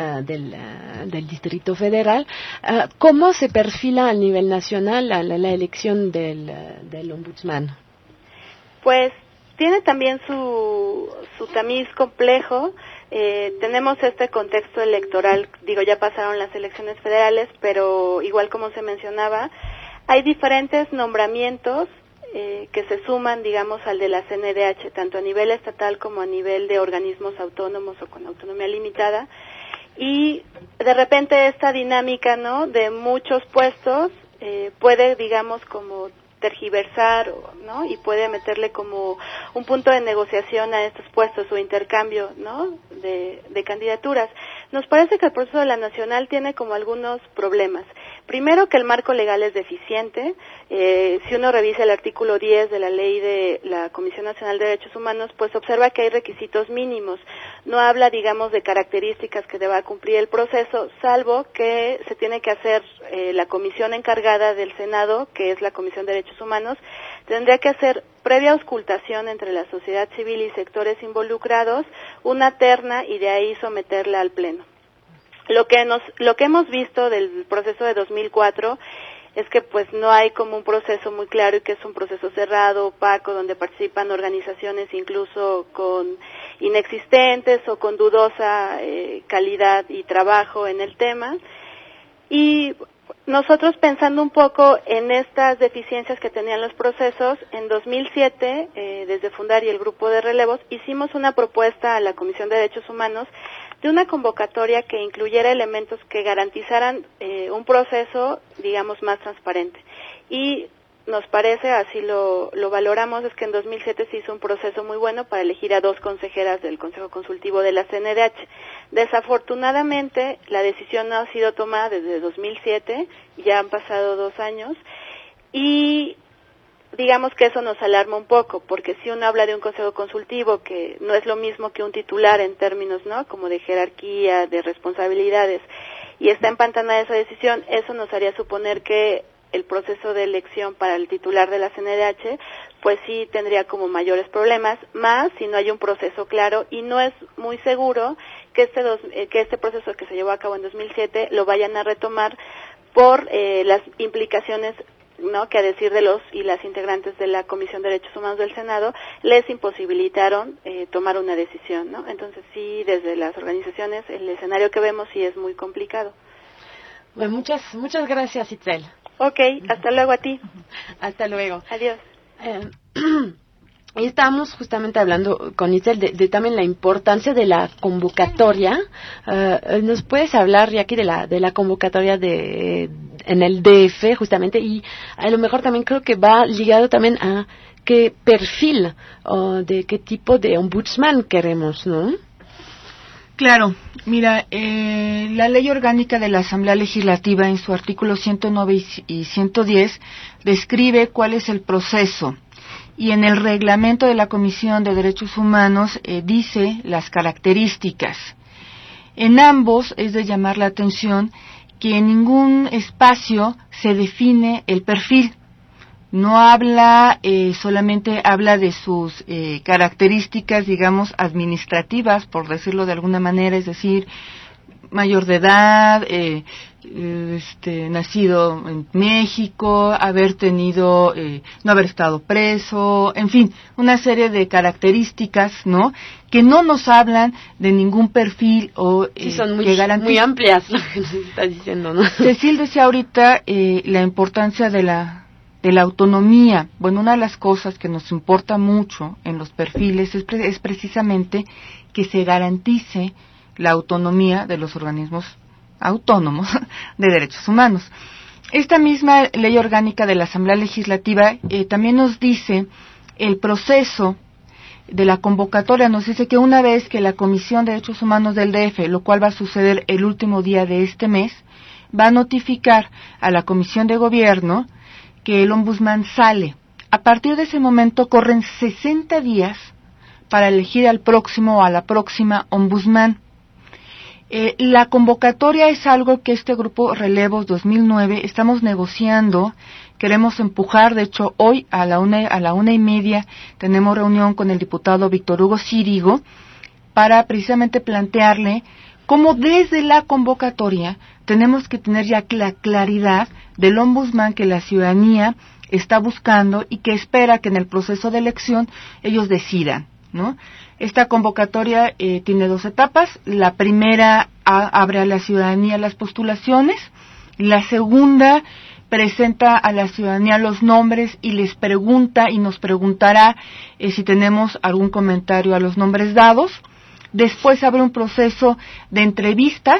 del Distrito Federal. ¿Cómo se perfila a nivel nacional la elección del ombudsman? Pues tiene también su tamiz complejo. Tenemos este contexto electoral, ya pasaron las elecciones federales, pero igual como se mencionaba, hay diferentes nombramientos que se suman, al de la CNDH, tanto a nivel estatal como a nivel de organismos autónomos o con autonomía limitada, y de repente esta dinámica, ¿no?, de muchos puestos puede, como tergiversar, ¿no?, y puede meterle como un punto de negociación a estos puestos o intercambio, ¿no?, de candidaturas. Nos parece que el proceso de la nacional tiene como algunos problemas. Primero, que el marco legal es deficiente. Si uno revisa el artículo 10 de la ley de la Comisión Nacional de Derechos Humanos, pues observa que hay requisitos mínimos. No habla, de características que deba cumplir el proceso, salvo que se tiene que hacer la comisión encargada del Senado, que es la Comisión de Derechos Humanos, tendría que hacer, previa auscultación entre la sociedad civil y sectores involucrados, una terna y de ahí someterla al Pleno. Lo que hemos visto del proceso de 2004 es que pues no hay como un proceso muy claro y que es un proceso cerrado, opaco, donde participan organizaciones incluso con inexistentes o con dudosa calidad y trabajo en el tema. Y nosotros, pensando un poco en estas deficiencias que tenían los procesos, en 2007, desde Fundar y el Grupo de Relevos, hicimos una propuesta a la Comisión de Derechos Humanos de una convocatoria que incluyera elementos que garantizaran un proceso, más transparente. Y nos parece, así lo valoramos, es que en 2007 se hizo un proceso muy bueno para elegir a 2 consejeras del Consejo Consultivo de la CNDH. Desafortunadamente, la decisión no ha sido tomada desde 2007, ya han pasado 2 años, y que eso nos alarma un poco, porque si uno habla de un Consejo Consultivo, que no es lo mismo que un titular en términos, ¿no?, como de jerarquía, de responsabilidades, y está empantanada esa decisión, eso nos haría suponer que el proceso de elección para el titular de la CNDH, pues sí tendría como mayores problemas, más si no hay un proceso claro, y no es muy seguro que este proceso que se llevó a cabo en 2007 lo vayan a retomar por las implicaciones, ¿no?, que a decir de los y las integrantes de la Comisión de Derechos Humanos del Senado les imposibilitaron tomar una decisión, ¿no? Entonces sí, desde las organizaciones el escenario que vemos sí es muy complicado. Bueno, muchas gracias, Itzel. Ok, hasta luego a ti. Hasta luego. Adiós. Estamos justamente hablando con Itzel de también la importancia de la convocatoria. ¿Nos puedes hablar, Jackie, de la convocatoria en el DF, justamente? Y a lo mejor también creo que va ligado también a qué perfil o de qué tipo de ombudsman queremos, ¿no? Claro, mira, la Ley Orgánica de la Asamblea Legislativa en su artículo 109 y 110 describe cuál es el proceso. Y en el reglamento de la Comisión de Derechos Humanos dice las características. En ambos es de llamar la atención que en ningún espacio se define el perfil. No habla, solamente habla de sus características, digamos, administrativas, por decirlo de alguna manera, es decir, mayor de edad, nacido en México, haber tenido, no haber estado preso, en fin, una serie de características, ¿no? Que no nos hablan de ningún perfil o sí, son muy amplias lo que nos está diciendo, ¿no? Cecil decía ahorita la importancia de la autonomía. Bueno, una de las cosas que nos importa mucho en los perfiles es precisamente que se garantice la autonomía de los organismos autónomos de derechos humanos. Esta misma Ley Orgánica de la Asamblea Legislativa también nos dice el proceso de la convocatoria. Nos dice que una vez que la Comisión de Derechos Humanos del DF, lo cual va a suceder el último día de este mes, va a notificar a la Comisión de Gobierno que el ombudsman sale. A partir de ese momento corren 60 días para elegir al próximo o a la próxima ombudsman. La convocatoria es algo que este grupo Relevos 2009 estamos negociando, queremos empujar. De hecho, hoy a la 1:30 tenemos reunión con el diputado Víctor Hugo Cirigo para precisamente plantearle cómo desde la convocatoria tenemos que tener ya la claridad del ombudsman que la ciudadanía está buscando y que espera que en el proceso de elección ellos decidan, ¿no? Esta convocatoria tiene 2 etapas. La primera abre a la ciudadanía las postulaciones. La segunda presenta a la ciudadanía los nombres y les pregunta y nos preguntará si tenemos algún comentario a los nombres dados. Después abre un proceso de entrevistas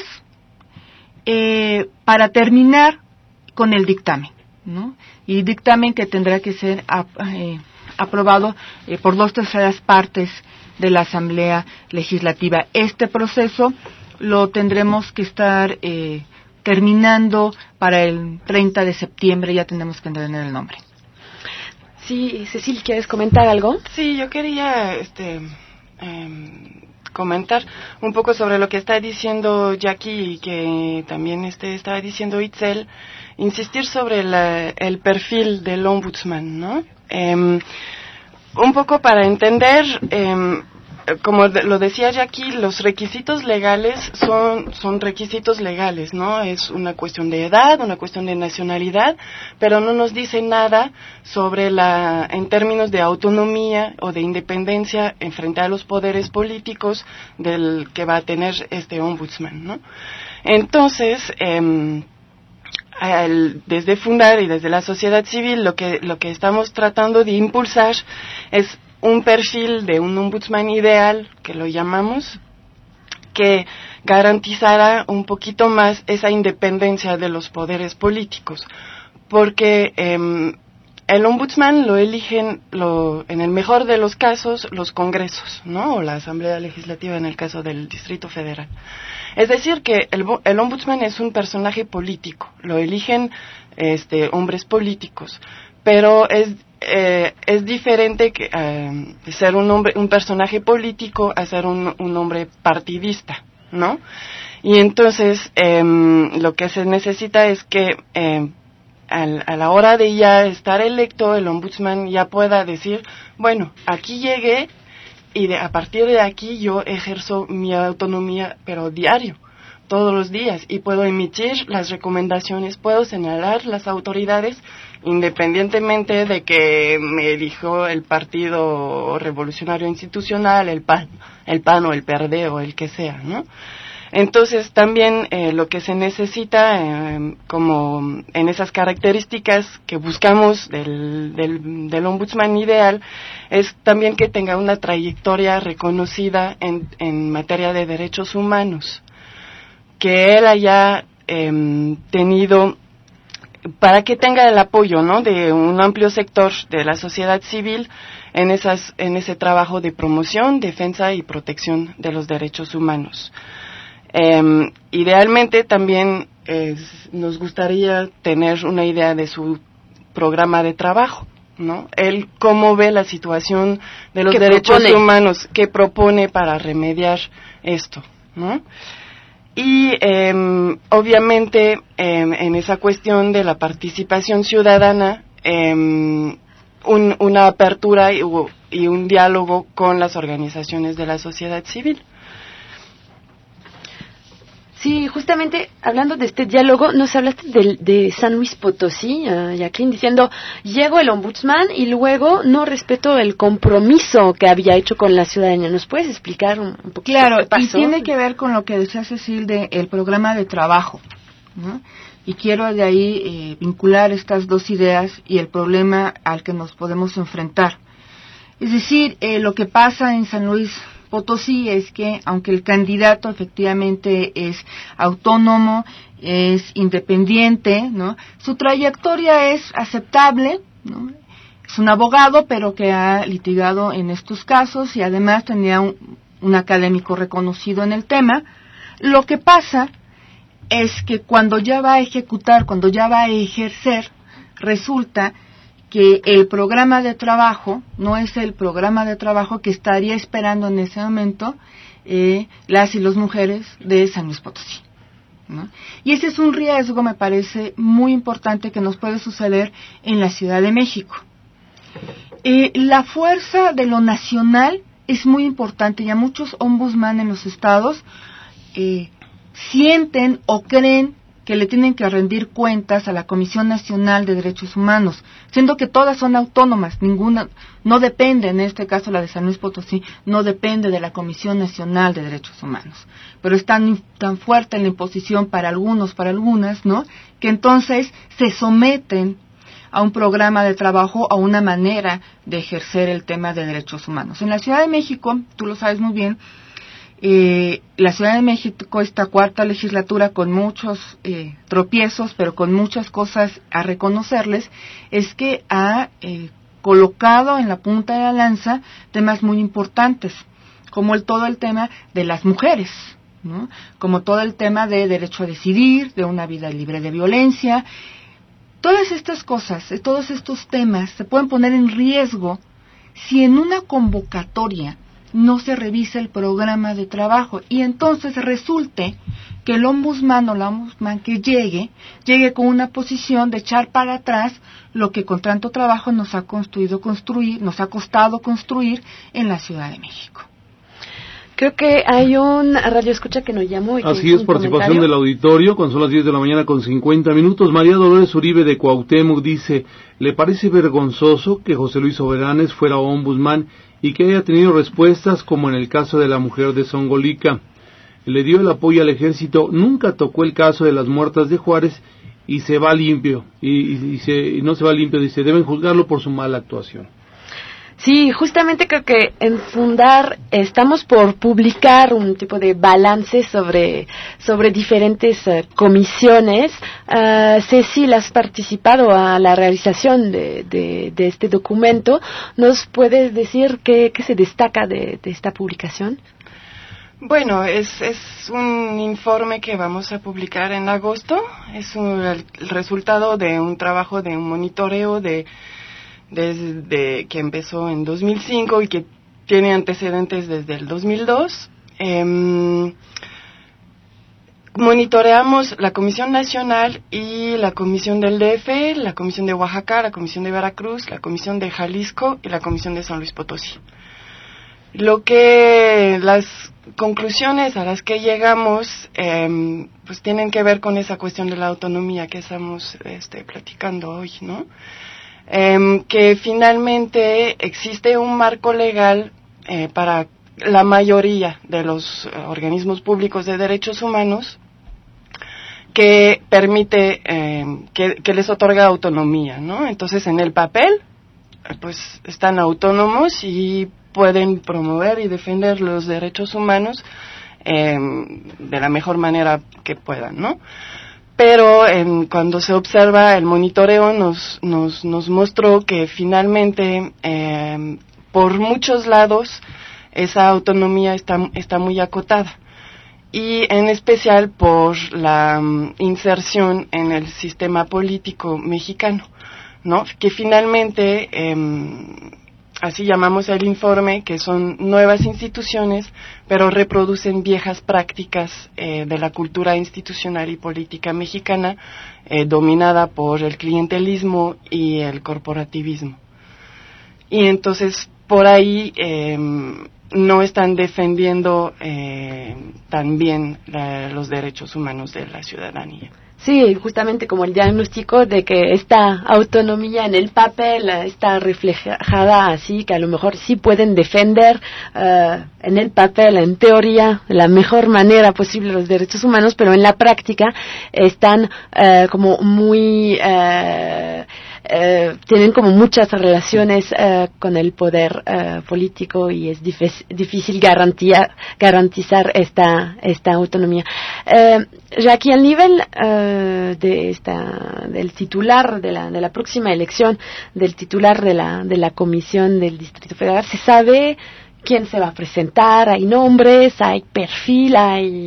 para terminar con el dictamen, ¿no? Y dictamen que tendrá que ser aprobado por 2/3 partes de la Asamblea Legislativa. Este proceso lo tendremos que estar terminando para el 30 de septiembre, ya tenemos que tener el nombre. Sí, Cecil, ¿quieres comentar algo? Sí, yo quería comentar un poco sobre lo que está diciendo Jackie y que también estaba diciendo Itzel, insistir sobre el perfil del ombudsman, ¿no? Un poco para entender, como lo decía Jackie, los requisitos legales son requisitos legales, ¿no? Es una cuestión de edad, una cuestión de nacionalidad, pero no nos dice nada sobre en términos de autonomía o de independencia en frente a los poderes políticos del que va a tener este ombudsman, ¿no? Entonces, desde Fundar y desde la sociedad civil lo que estamos tratando de impulsar es un perfil de un ombudsman ideal, que lo llamamos, que garantizará un poquito más esa independencia de los poderes políticos, porque el ombudsman lo eligen, en el mejor de los casos, los congresos, ¿no? O la Asamblea Legislativa en el caso del Distrito Federal. Es decir, que el ombudsman es un personaje político, lo eligen hombres políticos, pero es diferente que ser un personaje político a ser un hombre partidista, ¿no? Y entonces lo que se necesita es que a la hora de ya estar electo, el ombudsman ya pueda decir, bueno, aquí llegué y a partir de aquí yo ejerzo mi autonomía, pero diario, todos los días, y puedo emitir las recomendaciones, puedo señalar las autoridades, independientemente de que me eligió el Partido Revolucionario Institucional, el PAN o el PRD o el que sea, ¿no? Entonces también lo que se necesita, como en esas características que buscamos del ombudsman ideal, es también que tenga una trayectoria reconocida en materia de derechos humanos, que él haya tenido, para que tenga el apoyo, ¿no?, de un amplio sector de la sociedad civil en ese trabajo de promoción, defensa y protección de los derechos humanos. Idealmente también nos gustaría tener una idea de su programa de trabajo, ¿no? Él cómo ve la situación de los derechos humanos, qué propone para remediar esto, ¿no? Y obviamente en esa cuestión de la participación ciudadana, una apertura y un diálogo con las organizaciones de la sociedad civil. Sí, justamente hablando de este diálogo, nos hablaste de San Luis Potosí, Jacqueline, diciendo, llegó el ombudsman y luego no respetó el compromiso que había hecho con la ciudadanía. ¿Nos puedes explicar un poquito qué pasó? Y tiene que ver con lo que decía Cecil del programa de trabajo, ¿no? Y quiero de ahí vincular estas dos ideas y el problema al que nos podemos enfrentar. Es decir, lo que pasa en San Luis Potosí es que, aunque el candidato efectivamente es autónomo, es independiente, ¿no?, su trayectoria es aceptable, ¿no? Es un abogado, pero que ha litigado en estos casos y además tenía un académico reconocido en el tema. Lo que pasa es que cuando ya va a ejecutar, cuando ya va a ejercer, resulta que el programa de trabajo no es el programa de trabajo que estaría esperando en ese momento las y las mujeres de San Luis Potosí, ¿no? Y ese es un riesgo, me parece, muy importante que nos puede suceder en la Ciudad de México. La fuerza de lo nacional es muy importante y a muchos ombudsman en los estados sienten o creen que le tienen que rendir cuentas a la Comisión Nacional de Derechos Humanos, siendo que todas son autónomas, ninguna, no depende, en este caso la de San Luis Potosí, no depende de la Comisión Nacional de Derechos Humanos, pero es tan fuerte la imposición para algunos, para algunas, ¿no?, que entonces se someten a un programa de trabajo, a una manera de ejercer el tema de derechos humanos. En la Ciudad de México, tú lo sabes muy bien, la Ciudad de México, esta cuarta legislatura, con muchos tropiezos, pero con muchas cosas a reconocerles, es que ha colocado en la punta de la lanza temas muy importantes, como todo el tema de las mujeres, ¿no?, como todo el tema de derecho a decidir, de una vida libre de violencia. Todas estas cosas, todos estos temas se pueden poner en riesgo si en una convocatoria no se revisa el programa de trabajo y entonces resulte que el ombudsman o la ombudsman que llegue con una posición de echar para atrás lo que con tanto trabajo nos ha costado construir en la Ciudad de México. Creo que hay un radioescucha que nos llamó. Así es, participación del auditorio, cuando son las 10 de la mañana con 50 minutos. María Dolores Uribe de Cuauhtémoc dice, ¿le parece vergonzoso que José Luis Soberanes fuera ombudsman y que haya tenido respuestas como en el caso de la mujer de Zongolica? Le dio el apoyo al ejército, nunca tocó el caso de las muertas de Juárez y se va limpio. Y no se va limpio, dice, deben juzgarlo por su mala actuación. Sí, justamente creo que en Fundar estamos por publicar un tipo de balance sobre diferentes comisiones. Cecil, has participado a la realización de este documento. ¿Nos puedes decir qué se destaca de esta publicación? Bueno, es un informe que vamos a publicar en agosto. Es el resultado de un trabajo de un monitoreo desde que empezó en 2005 y que tiene antecedentes desde el 2002. Monitoreamos la Comisión Nacional y la Comisión del DF, la Comisión de Oaxaca, la Comisión de Veracruz, la Comisión de Jalisco y la Comisión de San Luis Potosí. Las conclusiones a las que llegamos pues tienen que ver con esa cuestión de la autonomía que estamos platicando hoy, ¿no? Que finalmente existe un marco legal para la mayoría de los organismos públicos de derechos humanos que permite, que les otorga autonomía, ¿no? Entonces, en el papel, pues están autónomos y pueden promover y defender los derechos humanos de la mejor manera que puedan, ¿no? Pero cuando se observa el monitoreo nos mostró que finalmente por muchos lados esa autonomía está muy acotada, y en especial por la inserción en el sistema político mexicano, ¿no? Que finalmente, así llamamos el informe, que son nuevas instituciones, pero reproducen viejas prácticas de la cultura institucional y política mexicana, dominada por el clientelismo y el corporativismo. Y entonces, por ahí no están defendiendo tan bien los derechos humanos de la ciudadanía. Sí, justamente como el diagnóstico de que esta autonomía en el papel está reflejada así, que a lo mejor sí pueden defender en el papel, en teoría, de la mejor manera posible los derechos humanos, pero en la práctica están como muy... tienen como muchas relaciones con el poder político, y es difícil garantizar esta autonomía. Jackie, al nivel del titular de la próxima elección, del titular de la Comisión del Distrito Federal, ¿se sabe quién se va a presentar? ¿Hay nombres? ¿Hay perfil?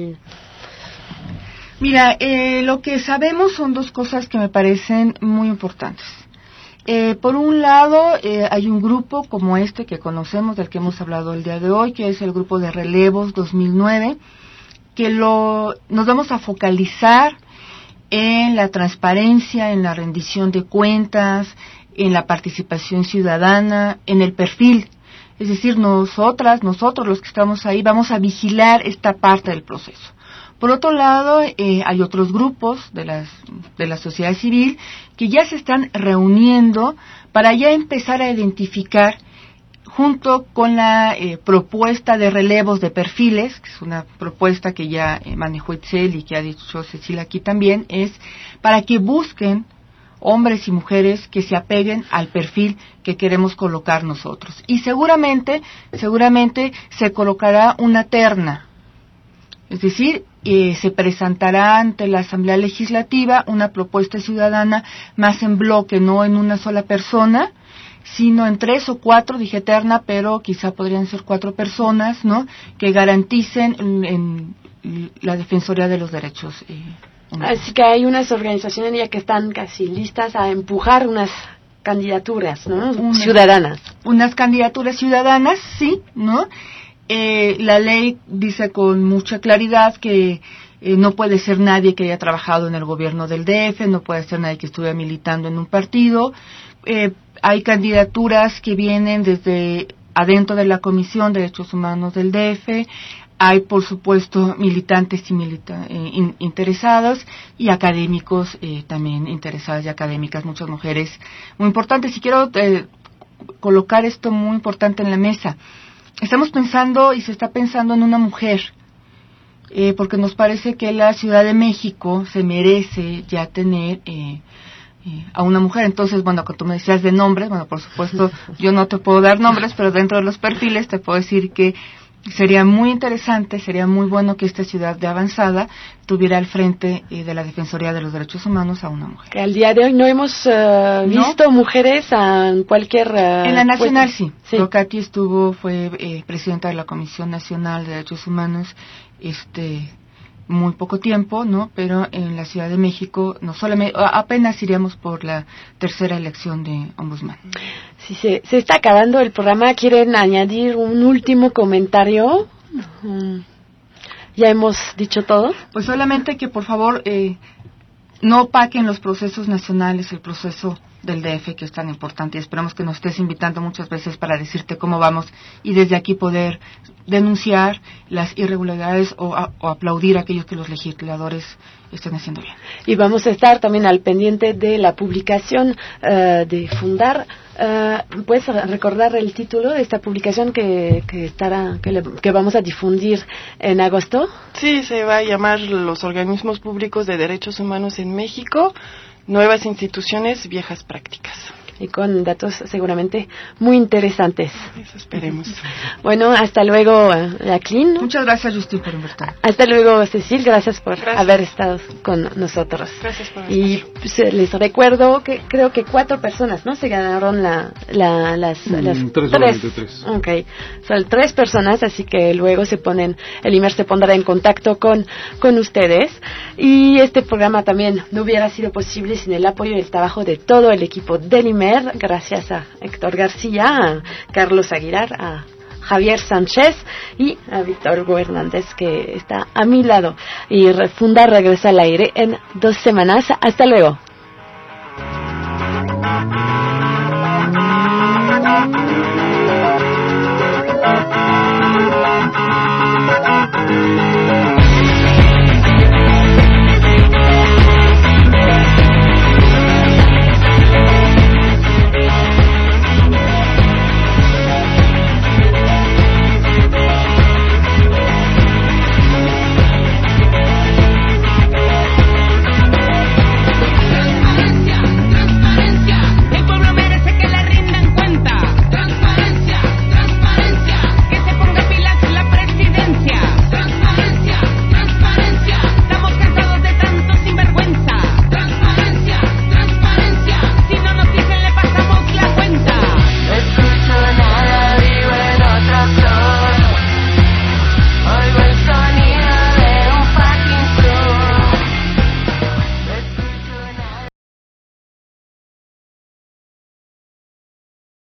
Mira, lo que sabemos son dos cosas que me parecen muy importantes. Por un lado, hay un grupo como este que conocemos, del que hemos hablado el día de hoy, que es el grupo de Relevos 2009, que nos vamos a focalizar en la transparencia, en la rendición de cuentas, en la participación ciudadana, en el perfil. Es decir, nosotros los que estamos ahí, vamos a vigilar esta parte del proceso. Por otro lado, hay otros grupos de la sociedad civil que ya se están reuniendo para ya empezar a identificar, junto con la propuesta de relevos de perfiles, que es una propuesta que ya manejó Itzel y que ha dicho Cecilia aquí también, es para que busquen hombres y mujeres que se apeguen al perfil que queremos colocar nosotros. Y seguramente se colocará una terna. Es decir, se presentará ante la Asamblea Legislativa una propuesta ciudadana más en bloque, no en una sola persona, sino en 3 o 4, dije terna, pero quizá podrían ser 4 personas, ¿no?, que garanticen en la Defensoría de los Derechos Humanos. Así que hay unas organizaciones ya que están casi listas a empujar unas candidaturas, ¿no?, ciudadanas. Unas candidaturas ciudadanas, sí, ¿no? La ley dice con mucha claridad que no puede ser nadie que haya trabajado en el gobierno del DF, no puede ser nadie que estuviera militando en un partido. Hay candidaturas que vienen desde adentro de la Comisión de Derechos Humanos del DF. Hay, por supuesto, militantes y interesados, y académicos también interesadas y académicas, muchas mujeres muy importantes. Y quiero colocar esto muy importante en la mesa. Estamos pensando y se está pensando en una mujer, porque nos parece que la Ciudad de México se merece ya tener a una mujer. Entonces, bueno, cuando tú me decías de nombres, bueno, por supuesto, yo no te puedo dar nombres, pero dentro de los perfiles te puedo decir que sería muy interesante, sería muy bueno que esta ciudad de avanzada tuviera al frente de la Defensoría de los Derechos Humanos a una mujer. Que al día de hoy no hemos visto mujeres en cualquier... en la nacional sí. Katy fue presidenta de la Comisión Nacional de Derechos Humanos muy poco tiempo, ¿no? Pero en la Ciudad de México apenas iríamos por la tercera elección de ombudsman. Sí, se está acabando el programa. ¿Quieren añadir un último comentario? ¿Ya hemos dicho todo? Pues solamente que, por favor, no opaquen los procesos nacionales, el proceso del DF, que es tan importante, y esperamos que nos estés invitando muchas veces para decirte cómo vamos y desde aquí poder denunciar las irregularidades o aplaudir a aquellos que los legisladores estén haciendo bien. Y vamos a estar también al pendiente de la publicación de Fundar. ¿Puedes recordar el título de esta publicación que vamos a difundir en agosto? Sí, se va a llamar Los organismos públicos de derechos humanos en México, nuevas instituciones, viejas prácticas. Y con datos seguramente muy interesantes. Eso esperemos. Bueno, hasta luego, Jacqueline. Muchas gracias, Justin, por invitar. Hasta luego, Cecil. Gracias por haber estado con nosotros. Gracias por Y pues, les recuerdo que creo que 4 personas, ¿no? Se ganaron las 3. Okay. Son 3 personas, así que luego el IMER se pondrá en contacto con ustedes. Y este programa también no hubiera sido posible sin el apoyo y el trabajo de todo el equipo del IMER. Gracias a Héctor García, a Carlos Aguilar, a Javier Sánchez y a Víctor Hugo Hernández, que está a mi lado. Y Fundar regresa al aire en 2 semanas. Hasta luego.